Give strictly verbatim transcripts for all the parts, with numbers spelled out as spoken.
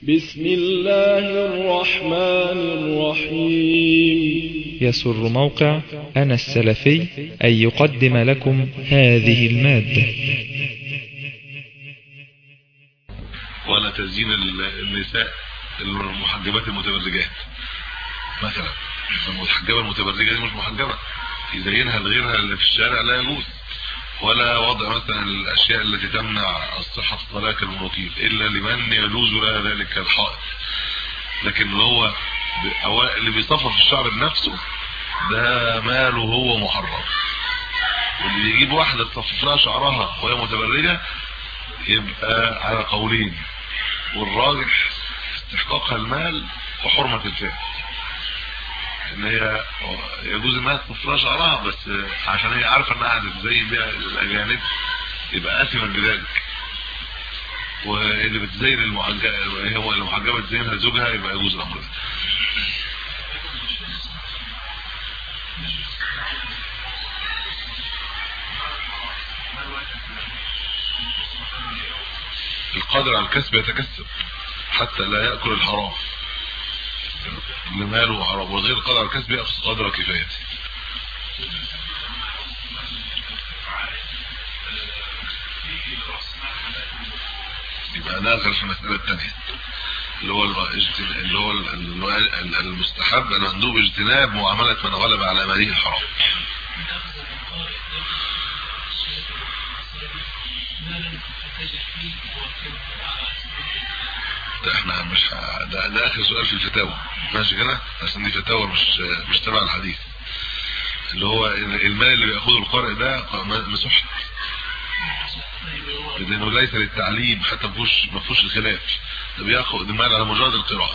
بسم الله الرحمن الرحيم. يسر موقع أنا السلفي أن يقدم لكم هذه المادة. ولا تزيين النساء المحجبات المتبرجات مثلا. المحجبة المتبرجة دي مش محجبة، يزينها لغيرها اللي في الشارع لا يجوز. ولا وضع مثلا الاشياء التي تمنع الصحة الصلاة كالمنوكيل الا لمن يجوز لها ذلك الحائط. لكن اللي هو اللي بيصفر في الشعر بنفسه ده ماله هو محرم، واللي يجيب واحدة تصفر لها شعرها وهي متبرجة يبقى على قولين، والراجح استحقاقها المال وحرمة الفعل، ان هي يجوز انها تصفر شعرها بس عشان هي عارفه انها هتزين بيها الاجانب يبقى اثما بذلك، واللي بتزين المحجبه هو المحجبه تزينها زوجها يبقى يجوز الامر ده. القادر على الكسب يتكسب حتى لا ياكل الحرام لماله حرام، وغير القادر على الكسب ياخذ قدر كفايته. يبقى داخل في المساله الثانيه اللي هو اللي هو المستحب المندوب اجتناب معامله من غلب على ماله الحرام. ده احنا مش ده, ده اخر سؤال في الفتاوى ماشي كده، عشان دي فتاوى مش مش تبع الحديث. اللي هو المال اللي بياخده القارئ ده مسح، لانه ليس للتعليم حتى ما فيهوش ما فيهوش الخلاف، ده بياخد المال على مجرد القراءه.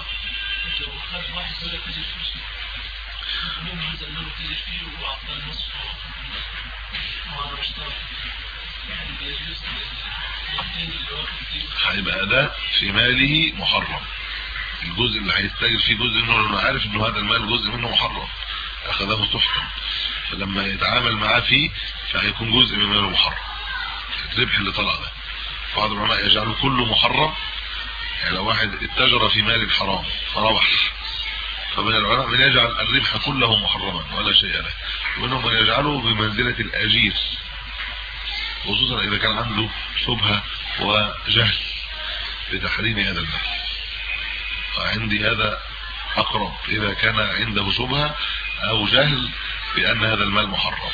هيبقى ده في ماله محرم، الجزء اللي هيستاجر فيه جزء منه لانه عارف انه هذا المال جزء منه محرم اخذه سحتا، فلما يتعامل معاه فيه فهيكون جزء من ماله محرم. الربح اللي طلع ده بعض العلماء يجعله كله محرم، يعني لو واحد اتجر في مال الحرام فربح، فمن العلماء من يجعل الربح كله محرما ولا شيء له، ومنهم من يجعله بمنزلة الأجير، خصوصا إذا كان عنده شبهة وجهل بتحريم هذا المال. فعندي هذا أقرب إذا كان عنده شبهة أو جهل بأن هذا المال محرم.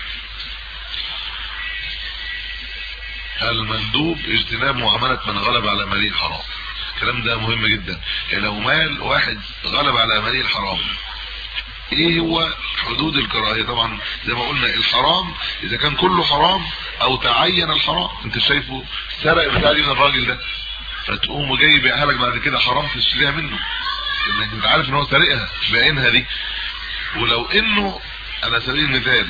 المندوب اجتناب معاملة من غلب على ماله الحرام، الكلام ده مهم جدا. يعني لو مال واحد غلب على ماله الحرام ايه هو حدود الكراهيه؟ طبعا زي ما قلنا الحرام اذا كان كله حرام او تعين الحرام، انت شايفه سرق بتاع دي من الراجل ده فتقوم وجاي يبيعها لك بعد كده حرام تشتريها منه، انك انت عارف ان هو سرقها بعينها دي. ولو انه على سبيل المثال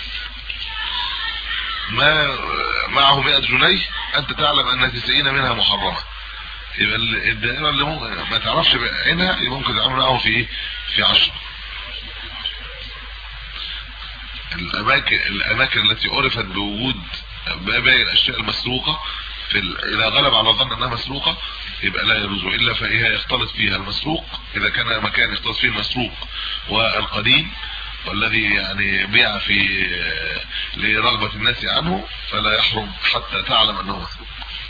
ما معه مئة جنيه انت تعلم ان تسعين منها محرمه، يبقى الدائره اللي ممكن ما تعرفش بعينها ممكن تعمل معه في ايه في عشرة. الاماكن الاماكن التي عرفت بوجود باقي الاشياء المسروقه في اذا غلب على الظن انها مسروقه يبقى لا يجوز الا فهي يختلط فيها المسروق، اذا كان مكان يختلط فيه المسروق والقديم والذي يعني بيع في لرغبه الناس عنه فلا يحرم حتى تعلم انه مسروق.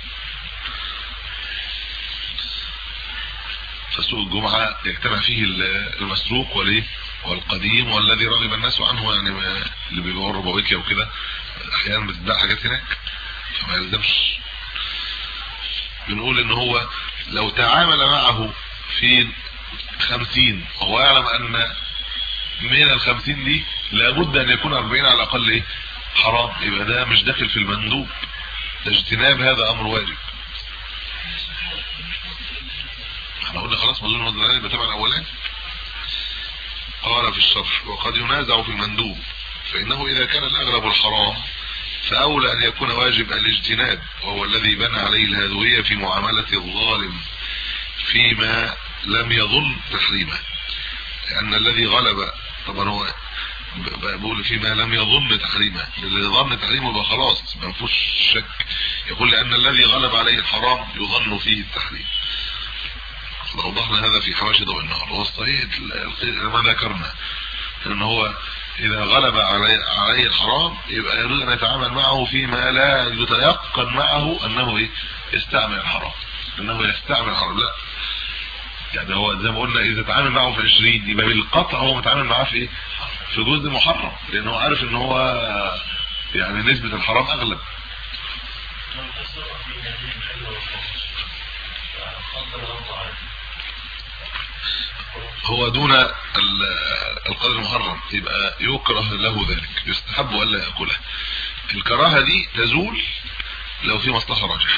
فسوق الجمعه يجتمع فيه المسروق والايه والقديم والذي رغب الناس عنه، يعني اللي بيبيعوا ربويكيا وكده احيانا بتتباع حاجات هناك فما يلزمش. بنقول ان هو لو تعامل معه في خمسين وهو يعلم ان من الخمسين دي لابد ان يكون اربعين على الاقل ايه حرام، يبقى ده مش داخل في المندوب، ده اجتناب هذا امر واجب. احنا قلنا خلاص مظلوم المصدر يبقى تبع الاولاني. قال في الشرح وقد ينازع في المندوب فإنه إذا كان الأغلب الحرام فأولى أن يكون واجب الاجتناب، وهو الذي بنى عليه الهادوية في معاملة الظالم فيما لم يظن تحريمه، لأن الذي غلب طبعا هو بقول فيما لم يظن تحريمه، اللي ظن تحريمه يبقى خلاص ما فيهوش شك، يقول لأن الذي غلب عليه الحرام يظن فيه التحريم. وضحنا هذا في حواشي ضوء النهار. والصحيح ما ذكرنا ان هو اذا غلب عليه عليه الحرام يبقى يجوز ان يتعامل معه فيما لا يتيقن معه انه ايه يستعمل الحرام، انه يستعمل الحرام. لا يعني هو زي ما قلنا اذا تعامل معه في عشرين يبقى بالقطع هو متعامل معاه في ايه في جزء محرم، لانه عارف ان هو يعني نسبة الحرام اغلب. هو دون القدر المحرم يبقى يكره له ذلك، يستحب الا ياكله. الكراهه دي تزول لو في مصلحه راجحه،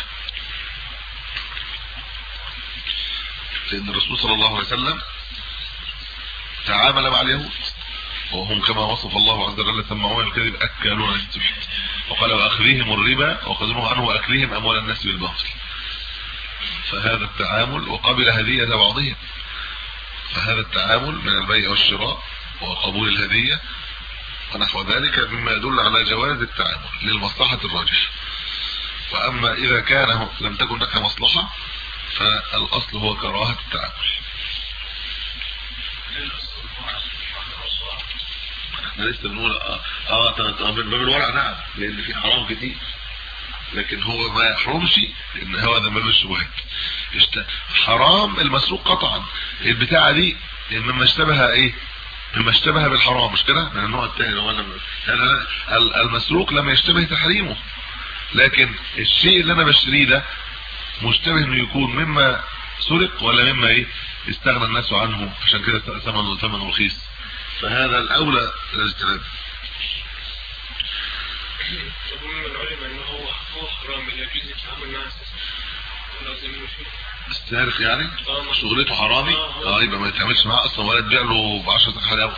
لان الرسول صلى الله عليه وسلم تعامل مع اليهود وهم كما وصف الله عز وجل سمعون الكذب اكلون السحت، وقال واخذهم الربا وقدروا عنه واكلهم اموال الناس بالباطل. فهذا التعامل وقبل هديه بعضهم، فهذا التعامل من البيع والشراء وقبول الهديه ونحو ذلك مما يدل على جواز التعامل للمصلحه الراجحه. واما اذا كان لم تكن لك مصلحه فالاصل هو كراهه التعامل. احنا لسه بنقول اه اه من باب الورع نعم، لان في حرام كتير، لكن هو ما يحرمش ان هو ده باب الشبهات. حرام المسروق قطعا، البتاعه دي مما اشتبه ايه مما اشتبه بالحرام، مش كده من النوع الثاني. ولا المسروق لما يشتبه تحريمه، لكن الشيء اللي انا بشتريه ده مشتبه انه يكون مما سرق ولا مما ايه استغنى الناس عنه، عشان كده ثمنه ثمنه رخيص، فهذا الاولى الاجتناب. طب من العلماء انه هو هو حرام لا يجوز التعامل معه لازم فيه السارق يعني آه شغلته حرامي اه يبقى ما يتعاملش معاه اصلا ولا تبيع له ب عشرة حلاوه.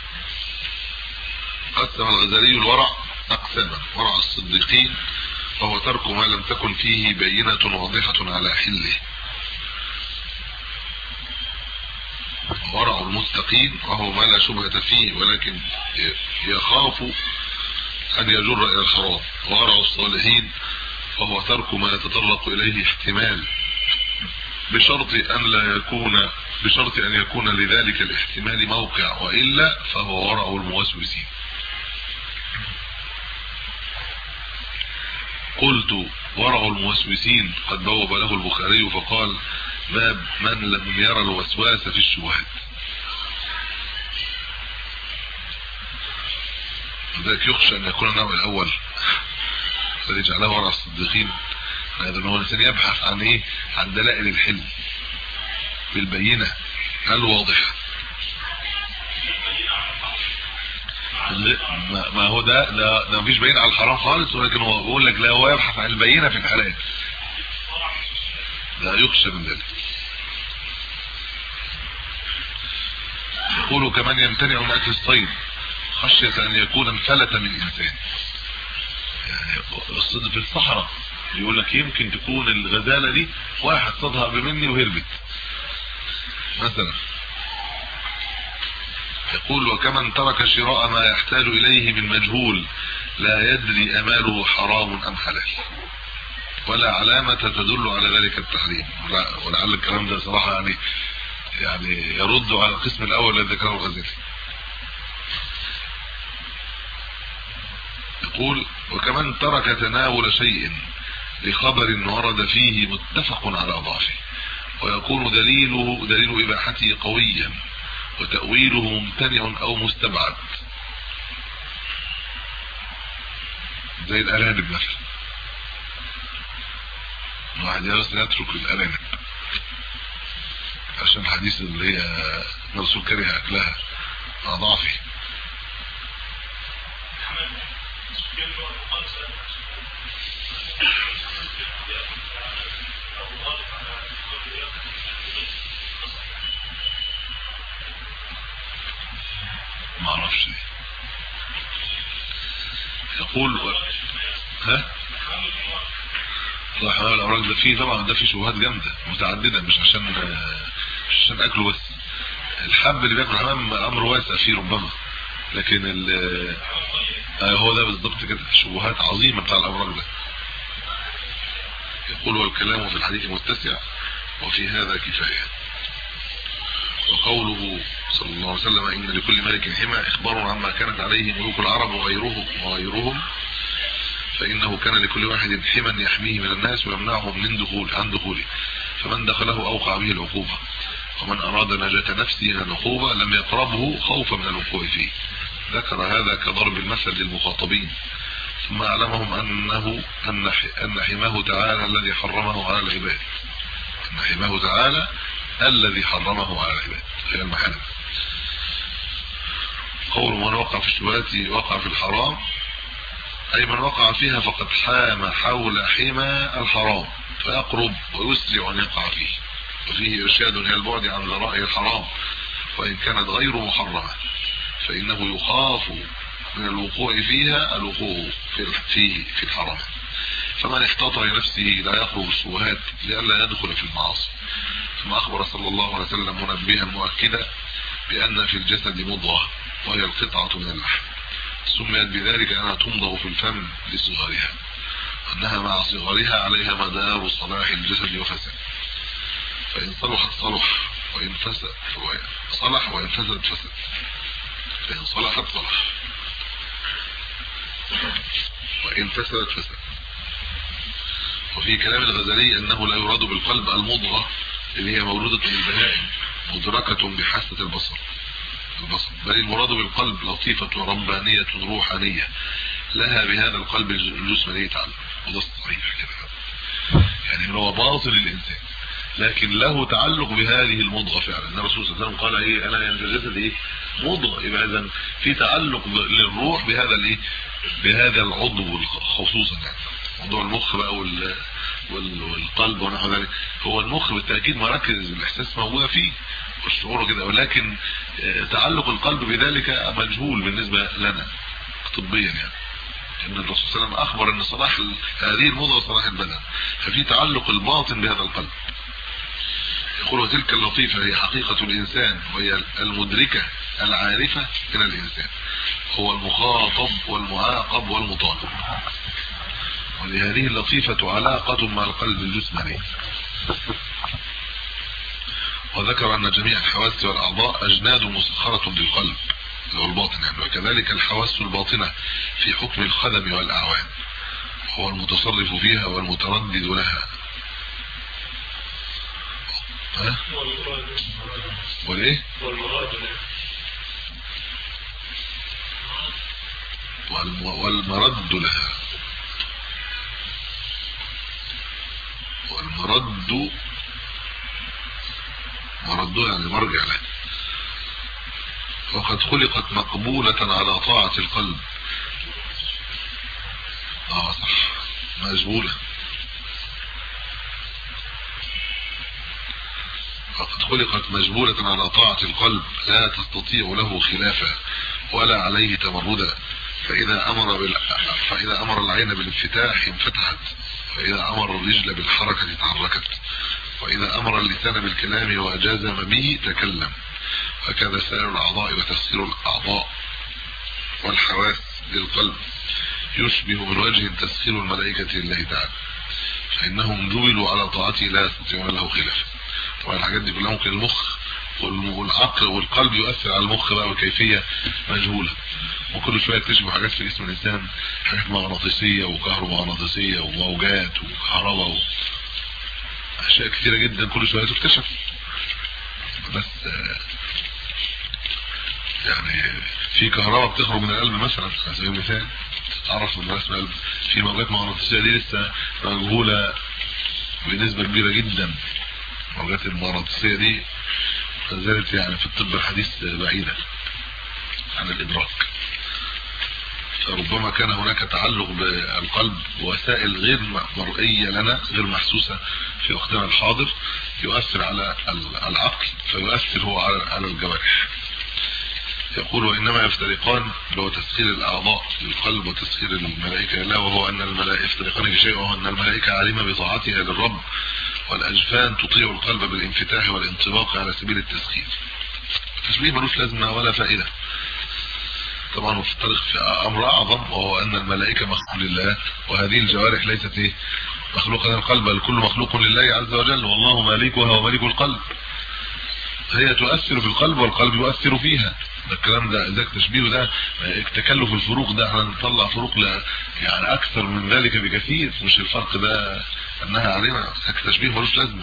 قسم الغزالي الورع اقساما: ورع الصديقين وهو ترك ما لم تكن فيه بينة واضحة على حله، ورع المتقين وهو ما لا شبهة فيه ولكن يخاف أن يجر إلى الحرام، ورع الصالحين وهو ترك ما يتطرق إليه احتمال بشرط أن لا يكون بشرط أن يكون لذلك الاحتمال موقع، وإلا فهو ورع الموسوسين. قلت ورع الموسوسين قد بوب له البخاري فقال: باب من لم يرى الوسواس في الشبهات. ذلك يخشى ان يكون النوع الاول فليجعله ورع الصديقين، هذا هو الانسان يبحث عن ايه عن دلائل الحل بالبينه الواضحه. ما هو ده ده, ده مفيش بينه على الحرام خالص، ولكن هو بيقول لك لا هو يبحث عن البينه في الحلال، لا يخشى من ذلك. يقول كمان يمتنع من اكل الصيد خشيه ان يكون انفلت من الانسان. يعني الصيد في الصحراء يقول لك يمكن تكون الغزاله دي واحد صادها بمني وهربت مثلا. يقول وكمن ترك شراء ما يحتاج اليه من مجهول لا يدري اماله حرام ام حلال ولا علامه تدل على ذلك التحريم. ولعل الكلام ده صراحه يعني يعني يرد على القسم الاول الذي ذكره الغزالي. يقول وكمن ترك تناول شيء لخبر ورد فيه متفق على ضعفه ويكون دليله دليل اباحته قويا وتأويله ممتنع او مستبعد، زي الارانب مثلا. واحد يترك الارانب عشان الحديث اللي هي الرسول كره اكلها مع ضعفه. ما اعرفش. يقول و... ها صح الامراض ده فيه طبعا، ده فيه شبهات جامده متعدده، مش عشان مش عشان اكله بس. الحب اللي بياكل حمام امر واسع فيه ربما، لكن ال هو ده بالضبط كده شبهات عظيمه بتاع الامراض ده. يقول والكلام في الحديث متسع وفي هذا كفايه. وقوله صلى الله عليه وسلم إن لكل ملك حمى إخبار عما كانت عليه ملوك العرب وغيرهم وغيرهم فإنه كان لكل واحد حما يحميه من الناس ويمنعهم من دخول عن دخوله، فمن دخله أوقع به العقوبة، ومن أراد نجاة نفسه من العقوبة لم يقربه خوفا من الوقوع فيه. ذكر هذا كضرب المثل للمخاطبين، ثم أعلمهم أنه أن أن حماه تعالى الذي حرمه على العباد، أن حماه تعالى الذي حرمه على العباد هي المحارم. قول من وقع في الشبهات وقع في الحرام، أي من وقع فيها فقد حام حول حمى الحرام فيقرب ويسرع أن يقع فيه، وفيه إرشاد إلى البعد عن ذرائع الحرام وإن كانت غير محرمة، فإنه يخاف من الوقوع فيها الوقوع في في الحرام. فمن احتاط لنفسه لا يقرب الشبهات لئلا يدخل في المعاصي. ثم أخبر صلى الله عليه وسلم منبها مؤكدا بأن في الجسد مضغة وهي القطعة من اللحم، سميت بذلك أنها تمضغ في الفم لصغرها، أنها مع صغرها عليها مدار صلاح الجسد وفساد، فإن صلحت صلح وإن فسد صلح وإن فسد فسد، فإن صلحت صلح وإن فسدت فسد. وفي كلام الغزالي أنه لا يراد بالقلب المضغة اللي هي مولودة بالبهائم مدركة بحاسة البصر البصر بل المراد بالقلب لطيفة ربانية روحانية لها بهذا القلب الجسماني تعالى، وده الصحيح كده، يعني هو باطن الإنسان لكن له تعلق بهذه المضغة فعلا. الرسول صلى الله عليه وسلم قال ايه انا يعني في الجسد ايه مضغة، يبقى اذا في تعلق للروح بهذا الايه بهذا العضو خصوصا، يعني موضوع المخ بقى وال والقلب ونحو ذلك. هو المخ بالتاكيد مراكز الاحساس موجوده فيه والشعور كده، ولكن تعلق القلب بذلك مجهول بالنسبه لنا طبيا، يعني ان الرسول صلى الله عليه وسلم اخبر ان صلاح هذه المضغه صلاح البدن، ففي تعلق الباطن بهذا القلب. يقول وتلك اللطيفه هي حقيقه الانسان وهي المدركه العارفه من الانسان، هو المخاطب والمعاقب والمطالب، ولهذه اللطيفة علاقة مع القلب الجسماني. وذكر أن جميع الحواس والأعضاء أجناد مسخرة للقلب والباطن، يعني وكذلك الحواس الباطنة في حكم الخدم والأعوان، هو المتصرف فيها والمتردد لها. ها؟ وليه؟ والمرد لها، والمرد مردها يعني مرجع له. وقد خلقت مقبولة على طاعة القلب. اه صح مجبولة. وقد خلقت مجبولة على طاعة القلب لا تستطيع له خلافا ولا عليه تمردا، فإذا أمر بال... فإذا أمر العين بالانفتاح انفتحت، وإذا أمر الرجل بالحركة تحركت، وإذا أمر اللسان بالكلام وجازم به تكلم، وكذا سائر الأعضاء وتسخير الأعضاء والحواس للقلب يشبه من وجه تسخير الملائكة لله تعالى، فإنهم جبلوا على طاعته لا يستطيعون له خلاف. طبعا الحاجات دي كلها ممكن المخ والعقل والقلب يؤثر على المخ بقى بكيفية مجهولة، وكل شويه يكتشفوا حاجات في جسم الانسان، حاجات مغناطيسيه وكهرومغناطيسيه وموجات وكهرباء واشياء كثيره جدا كل شويه تكتشف. بس يعني في كهرباء بتخرج من القلب مثلا على سبيل المثال تتعرف من رسم القلب، في موجات مغناطيسيه دي لسه مجهوله بنسبه كبيره جدا. الموجات المغناطيسيه دي ما زالت يعني في الطب الحديث بعيده عن الادراك، ربما كان هناك تعلق بالقلب ووسائل غير مرئيه لنا غير محسوسه في وقتنا الحاضر يؤثر على العقل فيؤثر هو على الجوارح. يقول وانما يفترقان لو تسخير الاعضاء للقلب وتسخير الملائكه لا، وهو ان الملائكه يفترقان في شيء، وهو ان الملائكه عالمه بطاعتها للرب، والاجفان تطيع القلب بالانفتاح والانطباق على سبيل التسخير. التشبيه ملوش لازمه ولا فائده طبعا، وفترق في امر اعظم وهو ان الملائكه مخلوق لله، وهذه الجوارح ليست ايه مخلوقه للقلب، بل كل مخلوق لله عز وجل، والله مالكها ومالك القلب. هي تؤثر في القلب والقلب يؤثر فيها. ده الكلام ده ذاك تشبيه ده تكلف الفروق ده احنا نطلع فروق لا يعني اكثر من ذلك بكثير. مش الفرق ده انها علينا ذاك تشبيه ملوش لازمه.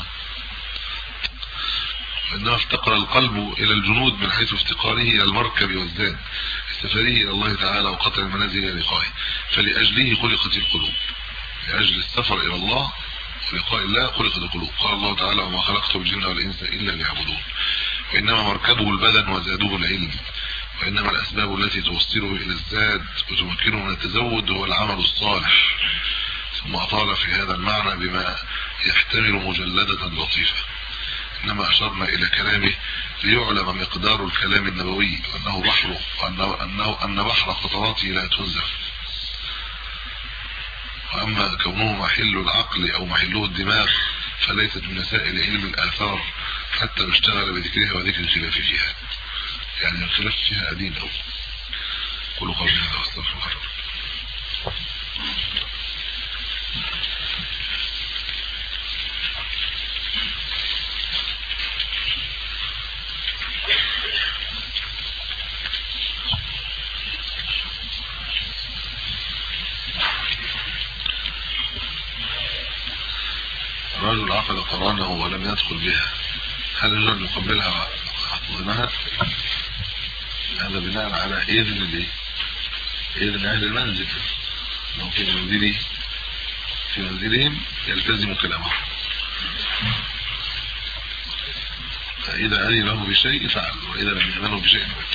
انما افتقر القلب الى الجنود من حيث افتقاره الى المركب والزاد السفري الى الله تعالى وقطع المنازل الى لقائه، فلاجله خلقت القلوب. لاجل السفر الى الله ولقاء الله خلقت القلوب. قال الله تعالى وما خلقت الجن والانس الا ليعبدون. وانما مركبه البدن وزاده العلم، وانما الاسباب التي توصله الى الزاد وتمكنه من التزود هو العمل الصالح. ثم اطال في هذا المعنى بما يحتمل مجلدة لطيفة. انما اشرنا الى كلامه ليعلم مقدار الكلام النبوي وانه بحر وانه انه ان بحر خطراته لا تنزف. واما كونه محل العقل او محله الدماغ فليست من مسائل علم الاثار حتى نشتغل بذكرها وذكر الخلاف فيها. يعني الخلاف فيها قديم قوي. قولوا قولي هذا واستغفر الله. رجل عقد قرانه ولم يدخل بها، هل يجوز ان يقبلها ويحضنها؟ هذا بناء على اذن الايه؟ اذن اهل المنزل. لو في منزله في منزلهم يلتزم كلامه، فاذا اذن له بشيء فعل واذا لم يأذن له بشيء فعل.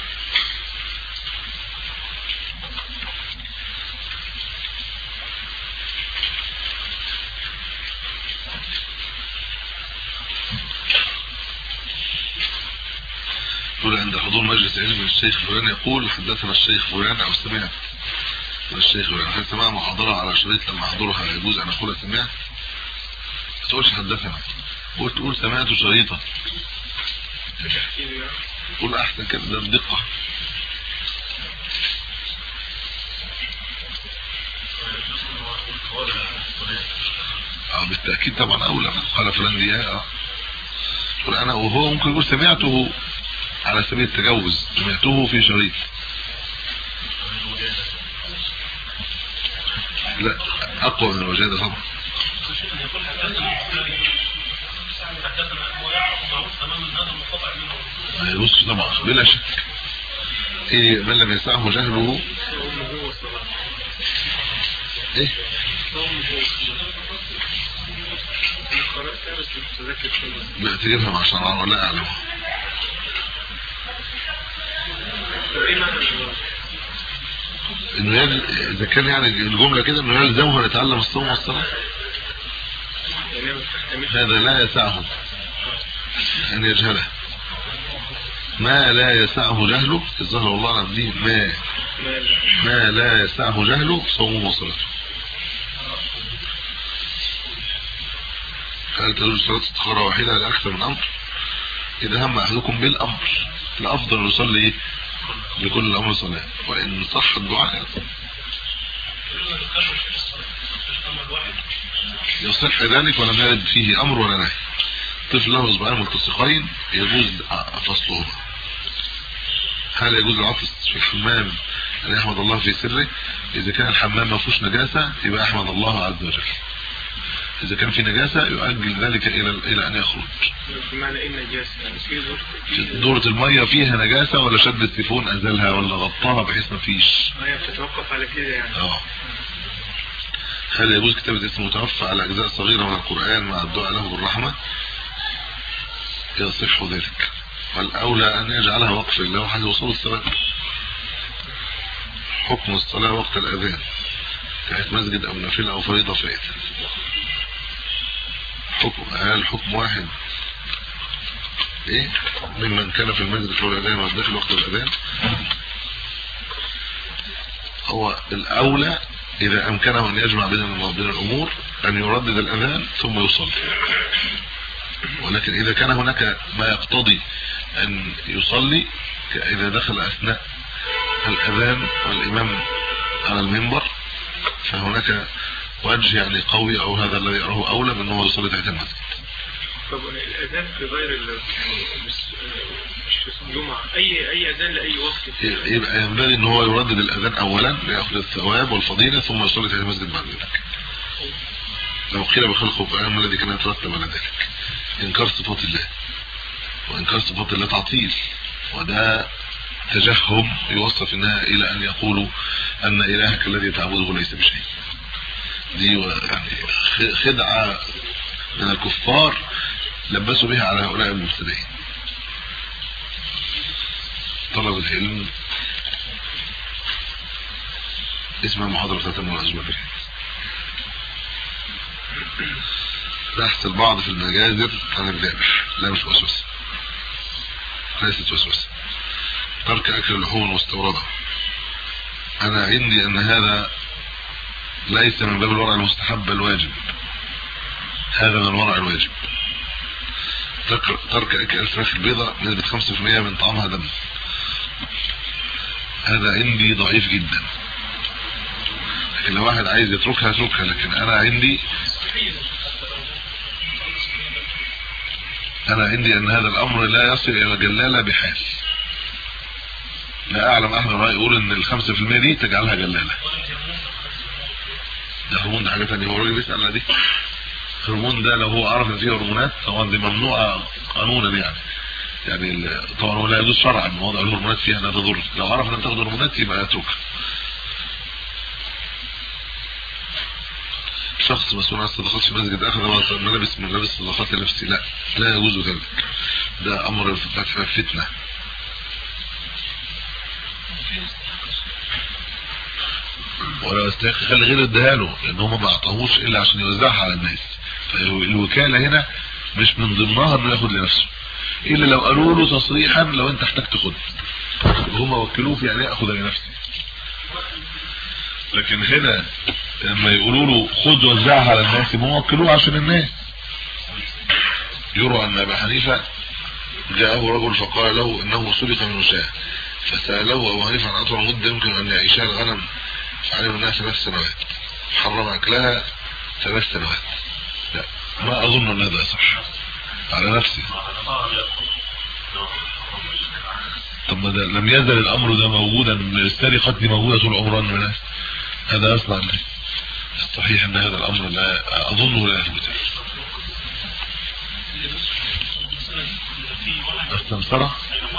عند حضور مجلس علم الشيخ فلان يقول حدثنا الشيخ فلان او سمعت الشيخ فلان. هل سمع محاضرة على شريط لما احضرها يجوز ان اقول سمعت؟ ما تقولش حدثنا، قول تقول سمعت شريطا، قول احسن كده ده بدقة. اه بالتأكيد طبعا اولى. قال فلان دي اه قول انا، وهو ممكن يقول سمعته على سبيل التجوز، سمعته في شريط. لا اقوى من الوجادة طبعا. يبص طبعا بلا شك. ايه من لم يسعه جهله ايه لا تجيبها مع شرعا ولا اعلم. انه يل... اذا كان يعني الجمله كده انه يلزمه ان يتعلم الصوم والصلاه، هذا لا يسعه ان يجهله. ما لا يسعه جهله الظاهر والله اعلم دي ما ما لا يسعه جهله صومه وصلاته. هل تجوز صلاه استخاره واحده لاكثر من امر؟ اذا هم احدكم بالامر الافضل يصلي لكل الامر صلاه، وان صح الدعاء يصح ذلك ولم يرد فيه امر ولا نهي. طفل له اصبعين ملتصقين يجوز فصلهما. هل يجوز العطس في الحمام ان يحمد الله في سره؟ اذا كان الحمام ما فيهوش نجاسه يبقى احمد الله عز وجل. اذا كان في نجاسه يؤجل ذلك الى الى ان يخرج. بمعنى ايه النجاسه؟ دورة الميه فيها نجاسه ولا شد السيفون ازالها ولا غطاها بحيث ما فيش؟ هي بتتوقف على كده يعني. اه. هل يجوز كتابه اسم متوفى على اجزاء صغيره من القران مع الدعاء له بالرحمه؟ يصح ذلك، والاولى ان يجعلها وقف لله حتى وصول الصلاه. حكم الصلاه وقت الاذان كانت مسجد او نافله او فريضه فائته. حكم هل حكم واحد ايه ممن كان في المسجد قبل الاذان وداخل وقت الاذان؟ هو الاولى اذا امكنه ان يجمع بين بين الامور ان يردد الاذان ثم يصلي. ولكن اذا كان هناك ما يقتضي ان يصلي اذا دخل اثناء الاذان والامام على المنبر فهناك وجه يعني قوي او هذا الذي يراه اولى بانه يصلي تحت المسجد. طب الأذان في غير ال مش في الجمعة أي أي أذان لأي وقت يبقى ينبغي إن هو يردد الأذان أولا ليأخذ الثواب والفضيلة ثم يصلي في المسجد بعد ذلك. لو قيل بخلقه فأهم الذي كان يترتب على ذلك إنكار صفات الله، وإنكار صفات الله تعطيل، وده تجهم يوصل في النهاية إلى أن يقولوا أن إلهك الذي تعبده ليس بشيء. دي يعني خدعة من الكفار لبسوا بها على هؤلاء المبتدئين. طلب العلم اسمها محاضرة تتم الأسبوع الجاي. بحث البعض في المجازر عن الذبح، لا مش وسوسة، ليست وسوسة. ترك أكل اللحوم المستوردة، أنا عندي أن هذا ليس من باب الورع المستحب بل واجب، هذا من الورع الواجب. ترك أكل الفراخ البيضاء نسبة خمسة في المئة من طعامها دم، هذا عندي ضعيف جدا. لكن لو واحد عايز يتركها يتركها، لكن أنا عندي أنا عندي أن هذا الأمر لا يصل إلى جلالة بحال. لا أعلم أحد رأي يقول أن الخمسة في المئة دي تجعلها جلالة. ده هرمون، ده حاجة تانية. هو الراجل بيسأل على دي هرمون، ده لو هو عرف ان فيه هرمونات طبعا دي ممنوعة قانونا يعني يعني طبعا هو لا يجوز شرعا وضع الهرمونات فيها انها تضر. لو عرف انها تاخد هرمونات يبقى يتركها. شخص مسؤول عن الصدقات في مسجد اخذ ملابس من ملابس الصدقات لنفسه، لا لا يجوز ذلك، ده امر فتنة. ولا يستحق خلي غيره اديها له، لان هم ما اعطاهوش الا عشان يوزعها على الناس. فالوكاله هنا مش من ضمنها انه ياخد لنفسه، الا لو قالوا له تصريحا لو انت احتجت خد، هم وكلوه في يعني اخذ لنفسي. لكن هنا لما يقولوا له خد وزعها على الناس هم وكلوه عشان الناس. يروى ان ابا حنيفه جاءه رجل فقال له انه سرق من شاة، فساله ابو حنيفه عن اطول مده يمكن ان يعيشها الغنم، فعلم انها ثلاث سنوات، حرم اكلها ثلاث سنوات. لا ما اظن ان هذا صح على نفسي. طب ما ده لم يزل الامر ده موجودا، السرقه دي موجوده طول عمرها من الناس، هذا اصلا الناس. الصحيح ان هذا الامر لا اظنه لا يثبت. السمسرة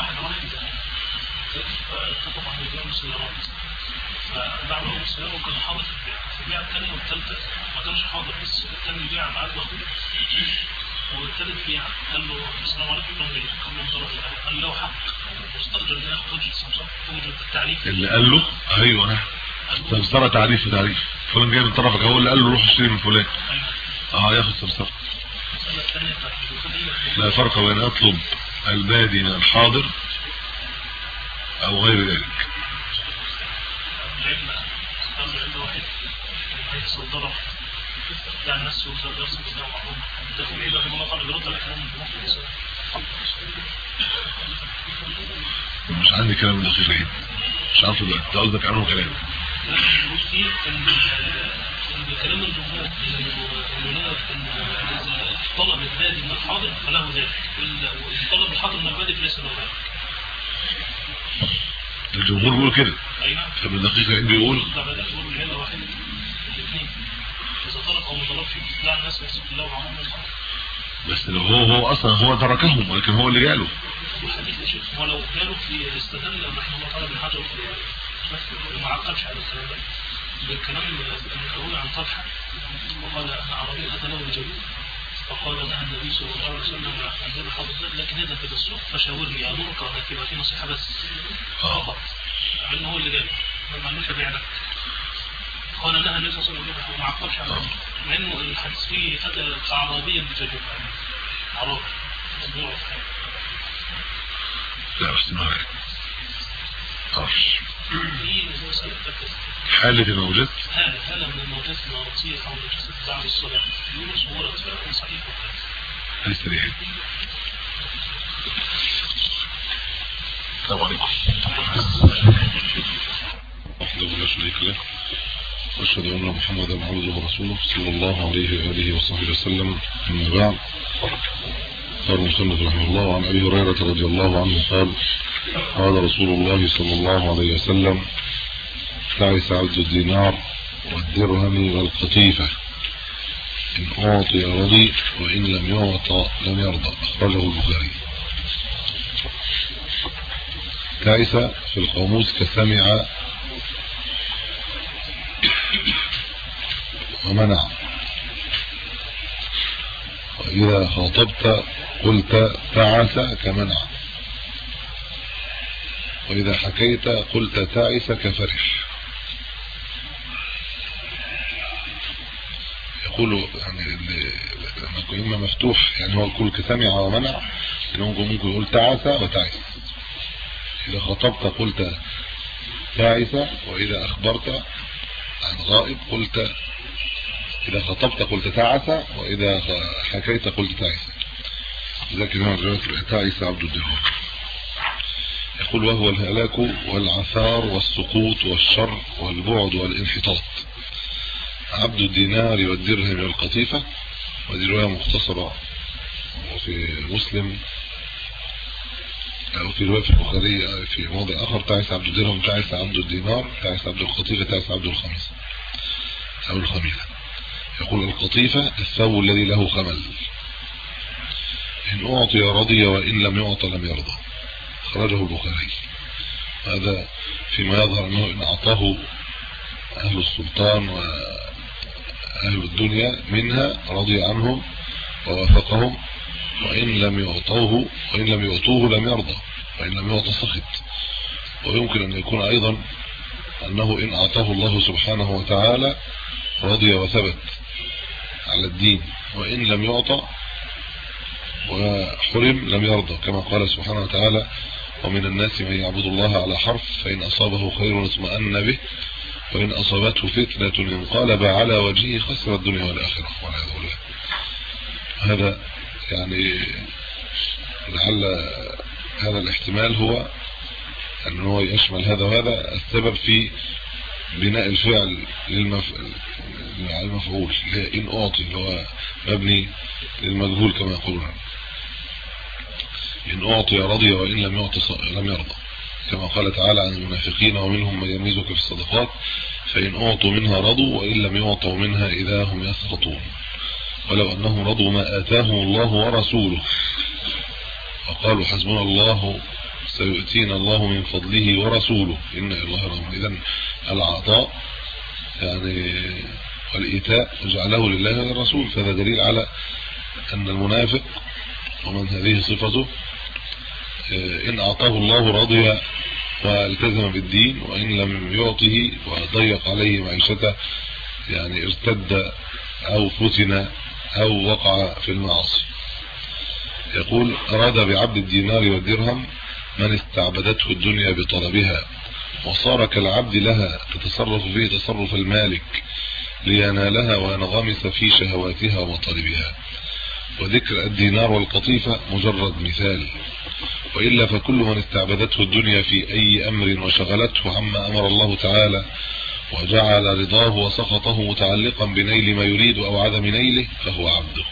فبعد ما السيارة وكان حاضر في البيعة الثانية والثالثة ما كانش حاضر، بس الثاني بيع معاه الوحيد والثالث بيع قال له السلام عليكم قال له قال له حق مستأجر ده ياخد وجه السمسرة وجه التعريف اللي قال له ايوه السمسرة تعريف تعريف فلان جاي من طرفك، هو اللي قال له روح اشتري من فلان اه ياخد سمسرة. لا فرق بين اطلب البادي من الحاضر او غير ذلك. مش عندي كلام دقيق، مش عارف ده قصدك عنه كلام. كلام الجمهور انه اذا طلب البادي من الحاضر فله ذلك، والطلب الحاضر من البادي فليس له ذلك. الجمهور بيقول كده. ايوه. طب الدقيق عندي يقول ده بدأ يقول العله واحد الاثنين، اذا طلب او ما طلبش لا الناس يحسب الله وعمهم الحق. بس لو هو هو اصلا هو تركهم ولكن هو اللي جاله. وحديث يا شيخ ولو جاله في استدل رحمه الله تعالى بالحاجه ما عقبش على الكلام ده بالكلام المقول عن طلحه وقال انا عربي اتى له بجلود فقال نهى النبي صلى الله عليه وسلم عن ذبح حافظ، لكن اذا في السوق فشاورني امرك ولا تبقى في نصيحه بس فقط، مع انه هو اللي جاله ما قالوش ابيع لك. قال نهى النبي صلى الله عليه وسلم ما عقبش على الامر، مع انه الحديث فيه اتى اعرابيا بجلود عربي لا بس ما عارفش حالة الموجات حالة حالة من الموجات النارسية أو نجاسة بعد الصلاة يونس ورد في صحيح هاي سريع. السلام عليكم. وحده لا شريك له واشهد ان محمدا عبده ورسوله صلى الله عليه واله وصحبه وسلم. اما بعد قال المصنف رحمه الله عن أبي هريرة رضي الله عنه قال قال رسول الله صلى الله عليه وسلم تعس عبد الدينار والدرهم والقطيفة إن أعطي رضي وإن لم يعطى لم يرضى. أخرجه البخاري. تعس في القاموس كسمع ومنع. وإذا خاطبت قلت تعس كمنع. وإذا حكيت قلت تعس كفرح. يقول يعني إما مفتوح يعني هو الكل كسمع ومنع، ممكن يقول تعس وتعس. إذا خطبت قلت تعس، وإذا أخبرت عن غائب قلت إذا خطبت قلت تعس، وإذا حكيت قلت تعس. ذاك الإمام تعس عبد الدينار. يقول وهو الهلاك والعثار والسقوط والشر والبعد والانحطاط. عبد الدينار والدرهم والقطيفة. ودي رواية مختصرة وفي مسلم أو في رواية في البخاري في موضع آخر تعس عبد الدرهم تعس عبد الدينار تعس عبد القطيفة تعس عبد الخميسة أو الخميسة. يقول القطيفة الثوب الذي له خمل. إن أعطي رضي وإن لم يعطى لم يرضى. خرجه البخاري. هذا فيما يظهر أنه إن أعطاه أهل السلطان وأهل الدنيا منها رضي عنهم ووافقهم، وإن لم يعطوه وإن لم يعطوه لم يرضى، وإن لم يعطى سخط. ويمكن أن يكون أيضا أنه إن أعطاه الله سبحانه وتعالى رضي وثبت على الدين، وإن لم يعطى وحرم لم يرضى، كما قال سبحانه وتعالى ومن الناس من يعبد الله على حرف فإن أصابه خير اطمأن به وإن أصابته فتنة انقلب على وجهه خسر الدنيا والآخرة والعياذ بالله. هذا يعني لعل هذا الاحتمال هو أن هو يشمل هذا وهذا السبب في بناء الفعل للمفعول إن أعطي، اللي هو مبني للمجهول كما يقولون. إن أعطي رضي وإن لم يعطي لم يرضى، كما قال تعالى عن المنافقين ومنهم من يلمزك في الصدقات فإن أعطوا منها رضوا وإن لم يعطوا منها إذا هم يسخطون ولو أنهم رضوا ما آتاهم الله ورسوله وقالوا حسبنا الله سيؤتينا الله من فضله ورسوله إن الله رحمن. إذن العطاء يعني والإيتاء جعله لله والرسول، فهذا دليل على أن المنافق ومن هذه صفته إن أعطاه الله رضي والتزم بالدين، وإن لم يعطه وضيق عليه معيشته يعني ارتد أو فتن أو وقع في المعاصي. يقول أراد بعبد الدينار والدرهم من استعبدته الدنيا بطلبها وصار كالعبد لها تتصرف فيه تصرف المالك لينالها وينغمس في شهواتها ومطالبها. وذكر الدينار والقطيفة مجرد مثال، وإلا فكل من استعبدته الدنيا في أي أمر وشغلته عما أمر الله تعالى وجعل رضاه وسخطه متعلقا بنيل ما يريد أو عدم نيله فهو عبده،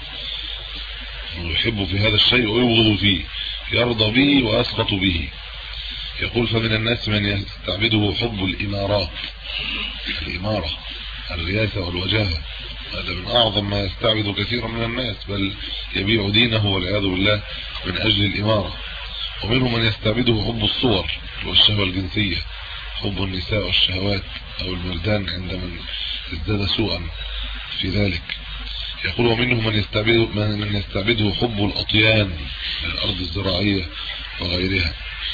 يحب في هذا الشيء ويبغض فيه، يرضى به ويسخط به. يقول فمن الناس من يستعبده حب الإمارات، الإمارة الرياسة والوجاهة، هذا من أعظم ما يستعبد كثيرا من الناس، بل يبيع دينه والعياذ بالله من أجل الإمارة. ومنهم من يستعبده حب الصور والشهوة الجنسية، حب النساء والشهوات أو المردان عند من ازداد سوءا في ذلك. يقول ومنهم من يستعبده, من يستعبده حب الأطيان للأرض الزراعية وغيرها.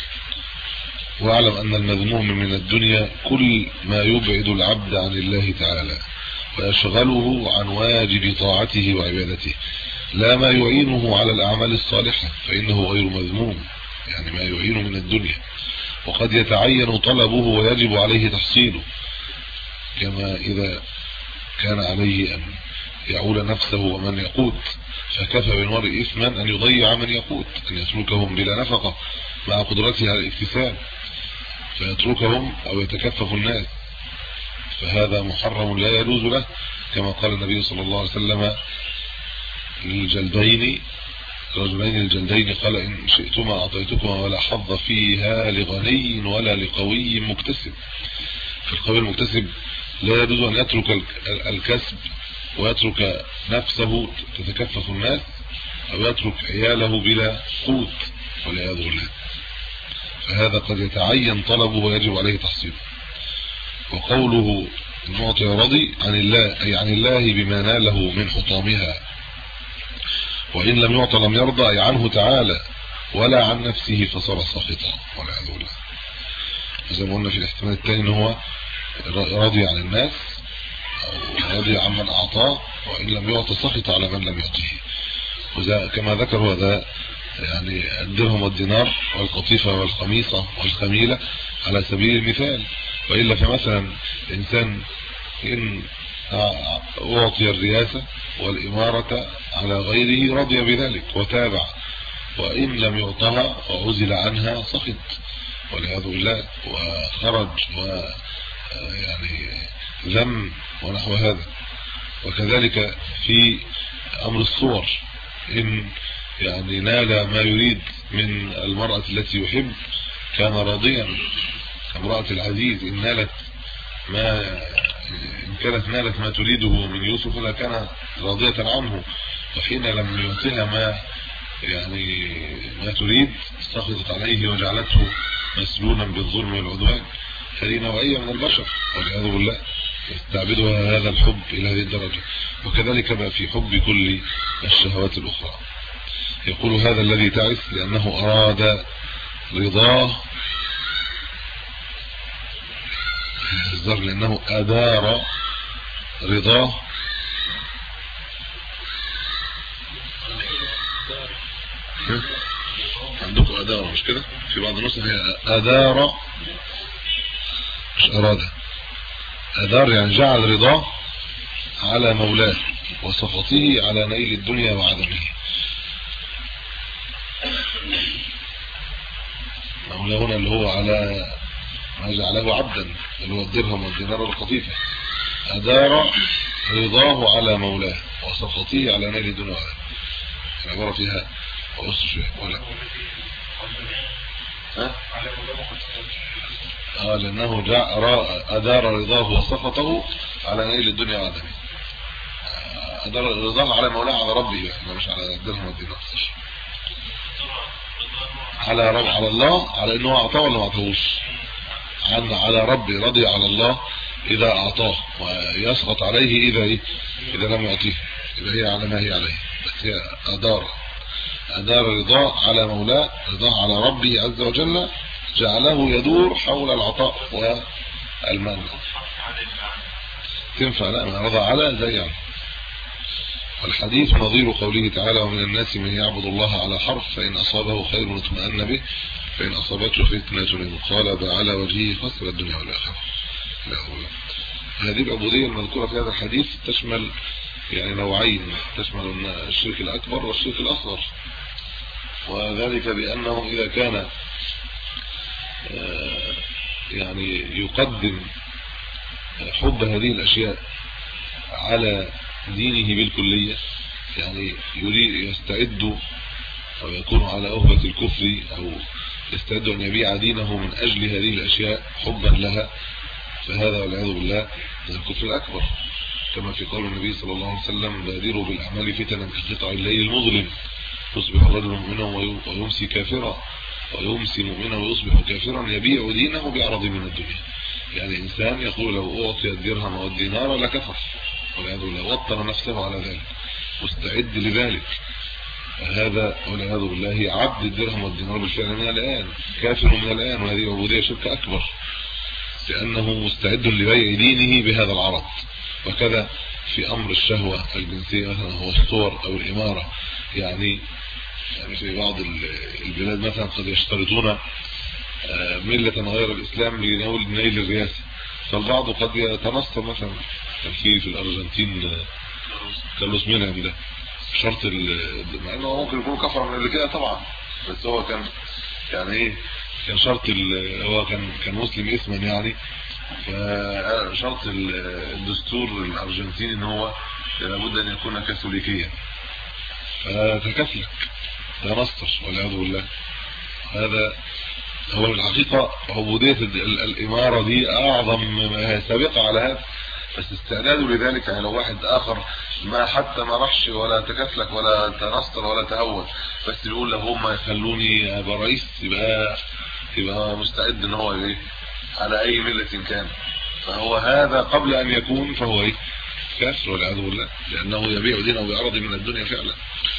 واعلم أن المذموم من الدنيا كل ما يبعد العبد عن الله تعالى ويشغله عن واجب طاعته وعبادته، لا ما يعينه على الأعمال الصالحة فإنه غير مذموم، يعني ما يعينه من الدنيا وقد يتعين طلبه ويجب عليه تحصيله، كما إذا كان عليه أن يعول نفسه ومن يقوت، فكفى بالمرء إثما أن يضيع من يقوت، أن يتركهم بلا نفقة مع قدرته على الاكتساب فيتركهم أو يتكفف الناس، فهذا محرم لا يجوز له، كما قال النبي صلى الله عليه وسلم للجلدين رجلين الجلدين قال إن شئتما أعطيتكما ولا حظ فيها لغني ولا لقوي مكتسب. في القوي المكتسب لا يجوز أن يترك الكسب ويترك نفسه تتكفف الناس أو يترك عياله بلا قوت والعياذ بالله، فهذا قد يتعين طلبه ويجب عليه تحصيله. وقوله المعطي رضي عن الله أي عن الله بما ناله من حطامها، وإن لم يعطى لم يرضى أي عنه تعالى ولا عن نفسه فصار ساخطا والعياذ بالله. زي ما قلنا في الاحتمال الثاني ان هو راضي عن الناس او راضي عن من اعطاه، وان لم يعطى سخط على من لم يعطيه. وذا كما ذكر هذا يعني الدرهم والدينار والقطيفه والقميصه والخميله على سبيل المثال. والا فمثلا انسان ان اعطي الرئاسه والاماره على غيره رضي بذلك وتابع، وان لم يعطها وعزل عنها سخط والعياذ بالله وخرج ويعني ذم ونحو هذا. وكذلك في امر الصور، ان يعني نال ما يريد من المرأة التي يحب كان راضيا. امرأة العزيز ان نالت ما ان كانت نالت ما تريده من يوسف لكان راضية عنه، وحين لم يعطيها ما يعني ما تريد سخطت عليه وجعلته مسلونا بالظلم والعدوان. هذه نوعية من البشر والعياذ بالله يستعبدها هذا الحب إلى هذه الدرجة. وكذلك بقى في حب كل الشهوات الأخرى. يقول هذا الذي تعس لأنه أراد رضاه الزر لأنه أدار رضاه عندكم أدار مش كده؟ في بعض النسخ هي أدار مش أراد. أدار يعني جعل رضاه على مولاه وسخطه على نيل الدنيا وعدمه. مولاه هنا اللي هو على ما جعله عبدا اللي هو الدرهم والدينار والقطيفة. أدار رضاه على مولاه وسخطه على نيل الدنيا وعدمه. العبارة فيها وقص شوية ولا ها؟ اه لأنه أدار رضاه وسخطه على نيل الدنيا وعدمه. أدار رضاه على مولاه على ربه، احنا مش على الدرهم والدينار، على رب على الله، على انه اعطاه ولا ما اعطاهوش. عن على ربي رضي على الله اذا اعطاه ويسخط عليه اذا ايه اذا لم يعطيه. اذا هي على ما هي عليه، بس هي ادار أدار رضاه على مولاه رضاه على ربه عز وجل جعله يدور حول العطاء والمنع. تنفع لا من رضى على زي يعني. والحديث نظير قوله تعالى ومن الناس من يعبد الله على حرف فإن أصابه خير اطمأن به فإن أصابته فتنة انقلب على وجهه خسر الدنيا والآخرة. هذه العبودية المذكورة في هذا الحديث تشمل يعني نوعين، تشمل الشرك الأكبر والشرك الأصغر. وذلك بأنه إذا كان يعني يقدم حب هذه الأشياء على دينه بالكلية، يعني يريد يستعد أو يكون على أهبة الكفر أو يستعد أن يبيع دينه من أجل هذه الأشياء حبا لها، فهذا والعياذ بالله من الكفر الأكبر. كما في قول النبي صلى الله عليه وسلم بادروا بالأعمال فتنا كقطع الليل المظلم يصبح الرجل مؤمنا ويمسي كافرا ويمسي مؤمنا ويصبح كافرا يبيع دينه بعرض من الدنيا. يعني إنسان يقول لو أعطي الدرهم والدينار لكفر والعياذ بالله، وطن نفسه على ذلك مستعد لذلك، هذا والعياذ بالله عبد الدرهم والدينار بالفعل من الآن، كافر من الآن، وهذه عبودية شرك أكبر لأنه مستعد لبيع دينه بهذا العرض. وكذا في أمر الشهوة الجنسية مثلا هو الصور أو الإمارة، يعني يعني في بعض البلاد مثلا قد يشترطون ملة غير الإسلام لنيل الرئاسة، فالبعض قد يتنصر. مثلا كان في في الأرجنتين كارلوس مينام ده شرط مع انه ممكن يكون كفر من قبل كده طبعا، بس هو كان يعني ايه كان شرط هو كان كان مسلم اسما يعني، فشرط الدستور الارجنتيني ان هو لابد ان يكون كاثوليكيا، فتكفلك تنصر والعياذ بالله. هذا هو الحقيقة عبودية الإمارة دي أعظم سابقة على هذا، بس استعداده لذلك. يعني لو واحد آخر ما حتى ما راحش ولا تكفلك ولا تنصر ولا تهون، بس بيقول له هم يخلوني أبقى رئيس، يبقى يبقى مستعد ان هو ايه على اي ملة كان. فهو هذا قبل ان يكون فهو ايه كافر والعياذ بالله، لانه يبيع دينه بعرض من الدنيا فعلا.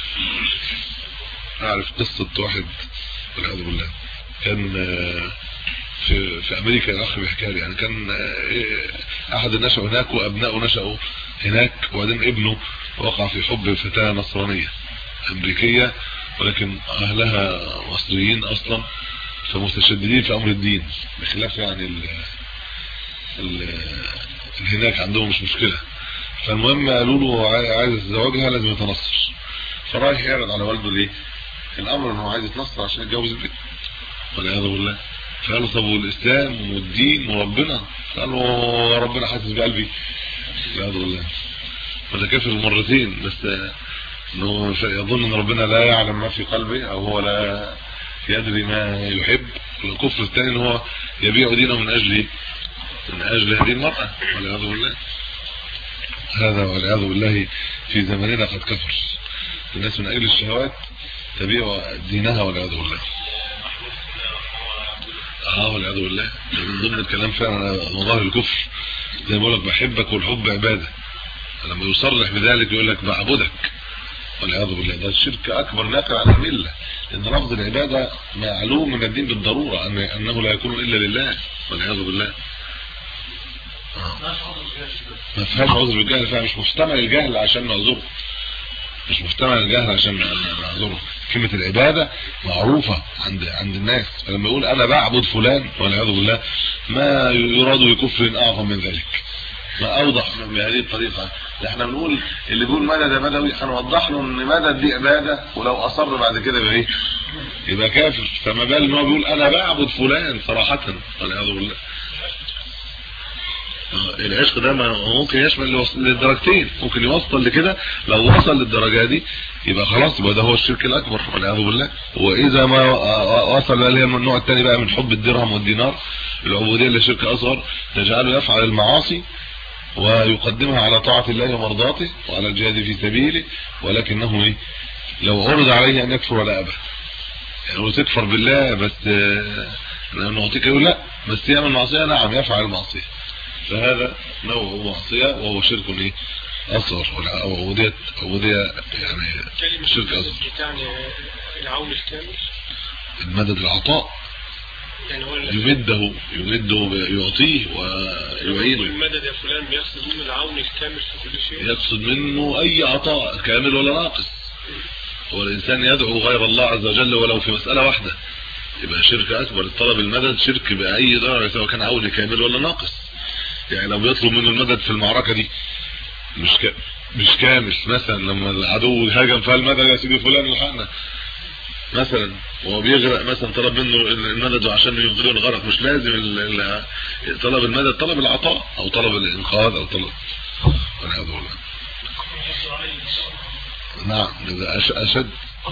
اعرف قصة واحد والعياذ بالله كان في في امريكا، الاخ بيحكي لي يعني كان احد النشأ هناك وابنائه نشأوا هناك، وبعدين ابنه وقع في حب فتاة نصرانية امريكية ولكن اهلها مصريين اصلا، فمتشددين في امر الدين بخلاف يعني ال ال هناك عندهم مش مشكلة. فالمهم قالوا له عايز يتزوجها لازم يتنصر، فرايح يعرض على والده ليه الامر انه عايز يتنصر عشان يتجوز البنت والعياذ بالله. فقال له طب والاسلام والدين وربنا؟ قال له ربنا حاسس بقلبي والعياذ بالله. فده كافر مرتين، بس انه يظن ان ربنا لا يعلم ما في قلبه او هو لا يدري ما يحب. الكفر الثاني ان هو يبيع دينه من اجل من اجل هذه المرأة والعياذ بالله. هذا والعياذ بالله في زماننا قد كفر الناس من اجل الشهوات تبيع دينها والعياذ بالله. اه والعياذ بالله من ضمن الكلام فعلا مظاهر الكفر زي ما بقول لك بحبك والحب عباده، لما يصرح بذلك يقول لك بعبدك والعياذ بالله. ده الشرك اكبر ناقل عن المله، لان لفظ العباده معلوم من الدين بالضروره ان انه لا يكون الا لله والعياذ بالله. ما فيهاش عذر بالجهل، فيها مش محتمل الجهل عشان نعذره، مش محتمل الجهل عشان نعذره. كلمه العباده معروفه عند عند الناس، فلما يقول انا بعبد فلان والعياذ بالله ما يراد بكفر اعظم من ذلك، ما اوضح من هذه الطريقه. احنا بنقول اللي بيقول مدد يا بدوي هنوضح له ان مدد دي عباده، ولو اصر بعد كده يبقى ايه؟ يبقى كافر. فما بال ان هو بيقول انا بعبد فلان صراحه والعياذ بالله. العشق ده ممكن يشمل للدرجتين، ممكن يوصل لكده. لو وصل للدرجه دي يبقى خلاص، يبقى ده هو الشرك الاكبر والعياذ بالله. واذا ما وصل اللي هي من النوع الثاني بقى من حب الدرهم والدينار، العبوديه اللي شرك اصغر تجعله يفعل المعاصي ويقدمها على طاعه الله ومرضاته وعلى الجهاد في سبيله، ولكنه ايه لو عرض عليه ان يكفر ولا ابى. يعني لو تكفر بالله بس انا نعطيك يقول لا، بس يعمل معصيه نعم يفعل المعصيه، فهذا نوع معصيه وهو شرك ايه اصغر او عبوديه عبوديه يعني شرك اصغر. يعني العون الكامل المدد العطاء يعني هو يمده يمده يعطيه ويعينه. المدد يا فلان بيقصد منه العون الكامل في كل شيء، يقصد منه اي عطاء كامل ولا ناقص. هو الانسان يدعو غير الله عز وجل ولو في مساله واحده يبقى شرك اكبر. طلب المدد شرك باي درجه سواء كان عون كامل ولا ناقص. يعني لو بيطلب منه المدد في المعركه دي مش ك... مش كامل، مثلا لما العدو هاجم فالمدد يا سيدي فلان الحقنا مثلا، وهو بيغرق مثلا طلب منه المدد عشان ينقذه الغرق، مش لازم ال... ال... طلب المدد، طلب العطاء او طلب الانقاذ او طلب والعياذ بالله. نعم اذا أش... اشد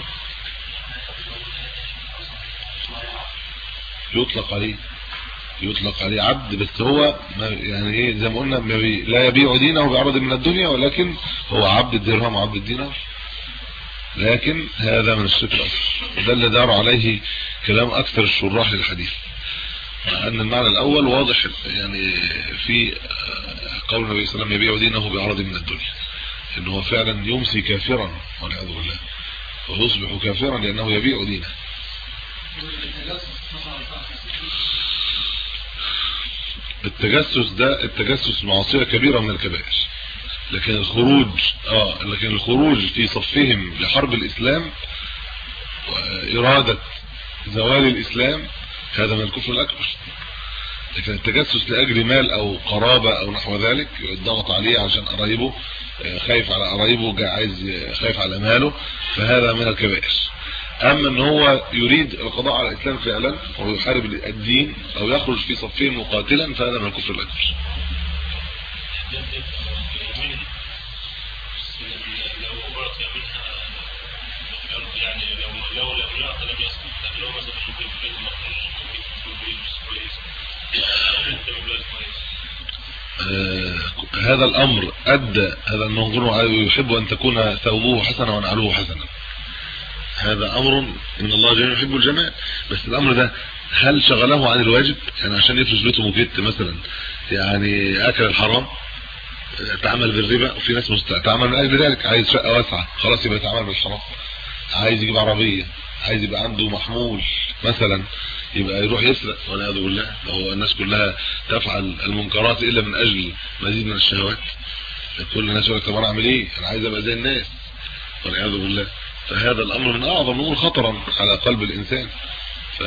يطلق عليه يطلق عليه عبد، بس هو يعني ايه زي ما قلنا لا يبيع دينه بعرض من الدنيا، ولكن هو عبد الدرهم وعبد الدينار، لكن هذا من الشرك الاصغر. ده اللي دار عليه كلام اكثر الشراح للحديث، مع ان المعنى الاول واضح يعني في قول النبي صلى الله عليه وسلم يبيع دينه بعرض من الدنيا، انه هو فعلا يمسي كافرا والعياذ بالله ويصبح كافرا لانه يبيع دينه. التجسس ده التجسس معصيه كبيره من الكبائر، لكن الخروج اه لكن الخروج في صفهم لحرب الاسلام واراده زوال الاسلام هذا من الكفر الاكبر. لكن التجسس لاجل مال او قرابه او نحو ذلك يضغط عليه عشان قرايبه، خايف على قرايبه، عايز خايف على ماله، فهذا من الكبائر. اما ان هو يريد القضاء على الاسلام فعلا ويحارب الدين او يخرج في صفين مقاتلا فهذا من الكفر الاكبر. يعني لو لو لو لا لم يسقط لكن لو مثلا في بيت مقدس بيلبس كويس انت بيلبس كويس هذا الامر ادى هذا المنظور يحب ان تكون ثوبه حسنا ونعله حسنا. هذا امر ان الله جل يحب الجمال، بس الامر ده هل شغله عن الواجب؟ يعني عشان يفرش بيته موكيت مثلا يعني اكل الحرام، تعمل بالربا، وفي ناس مستعمل من اجل ذلك، عايز شقه واسعه خلاص يبقى يتعامل بالحرام، عايز يجيب عربيه، عايز يبقى عنده محمول مثلا يبقى يروح يسرق والعياذ بالله. هو الناس كلها تفعل المنكرات الا من اجل مزيد من الشهوات. كل الناس يقول لك طب انا اعمل ايه؟ انا عايز ابقى زي الناس والعياذ بالله. فهذا الامر من اعظم الامور خطرا على قلب الانسان. ف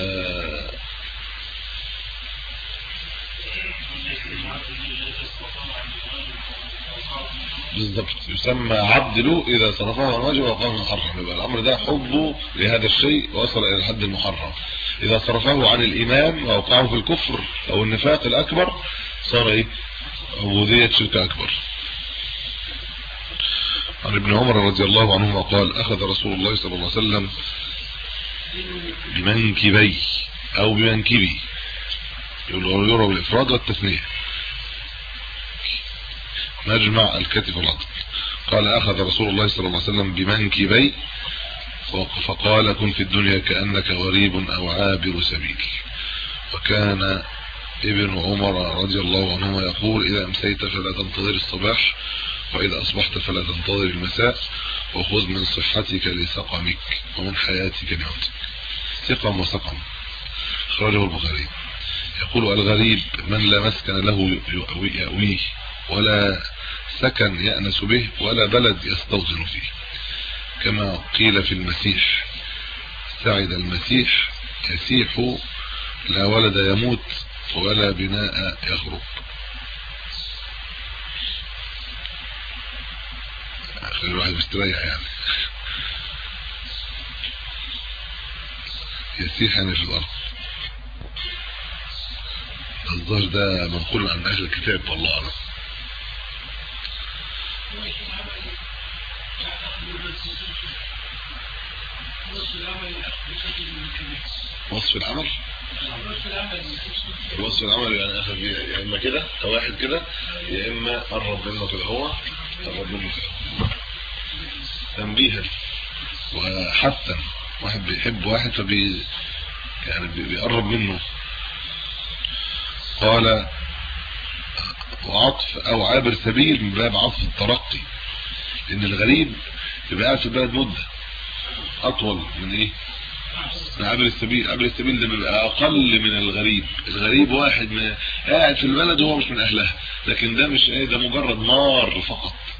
بالضبط يسمى عبد له اذا صرفه عن واجب وقام محرم، يبقى الامر ده حبه لهذا الشيء وصل الى الحد المحرم. اذا صرفه عن الايمان ووقعه في الكفر او النفاق الاكبر صار ايه؟ عبوديه شرك اكبر. عن ابن عمر رضي الله عنهما قال اخذ رسول الله صلى الله عليه وسلم بمنكبي او بمنكبي، يرى بالافراد والتثنيه، مجمع الكتف والعضد. قال اخذ رسول الله صلى الله عليه وسلم بمنكبي فقال كن في الدنيا كأنك غريب او عابر سبيل. وكان ابن عمر رضي الله عنهما يقول اذا امسيت فلا تنتظر الصباح واذا اصبحت فلا تنتظر المساء وخذ من صحتك لسقمك ومن حياتك لموتك. سقم وسقم اخرجه البخاري. يقول الغريب من لا مسكن له يأويه ولا سكن يأنس به ولا بلد يستوطن فيه. كما قيل في المسيح سعد المسيح يسيح لا ولد يموت ولا بناء يخرب. خلي الواحد مستريح يعني. يسيح يعني في الارض. الظاهر ده منقول عن اهل الكتاب والله اعلم. وصف العمل الوصف العمل يعني اخذ يا اما كده كواحد كده يا اما قرب منه كده، هو قرب منه كده تنبيها وحتى واحد بيحب واحد فبي يعني بيقرب منه. قال وعطف او عابر سبيل من باب عطف الترقي، لان الغريب يبقى قاعد في البلد مده اطول من ايه؟ من عابر السبيل. عابر السبيل ده بيبقى اقل من الغريب. الغريب واحد من قاعد في البلد وهو مش من اهلها، لكن ده مش ايه، ده مجرد مار فقط.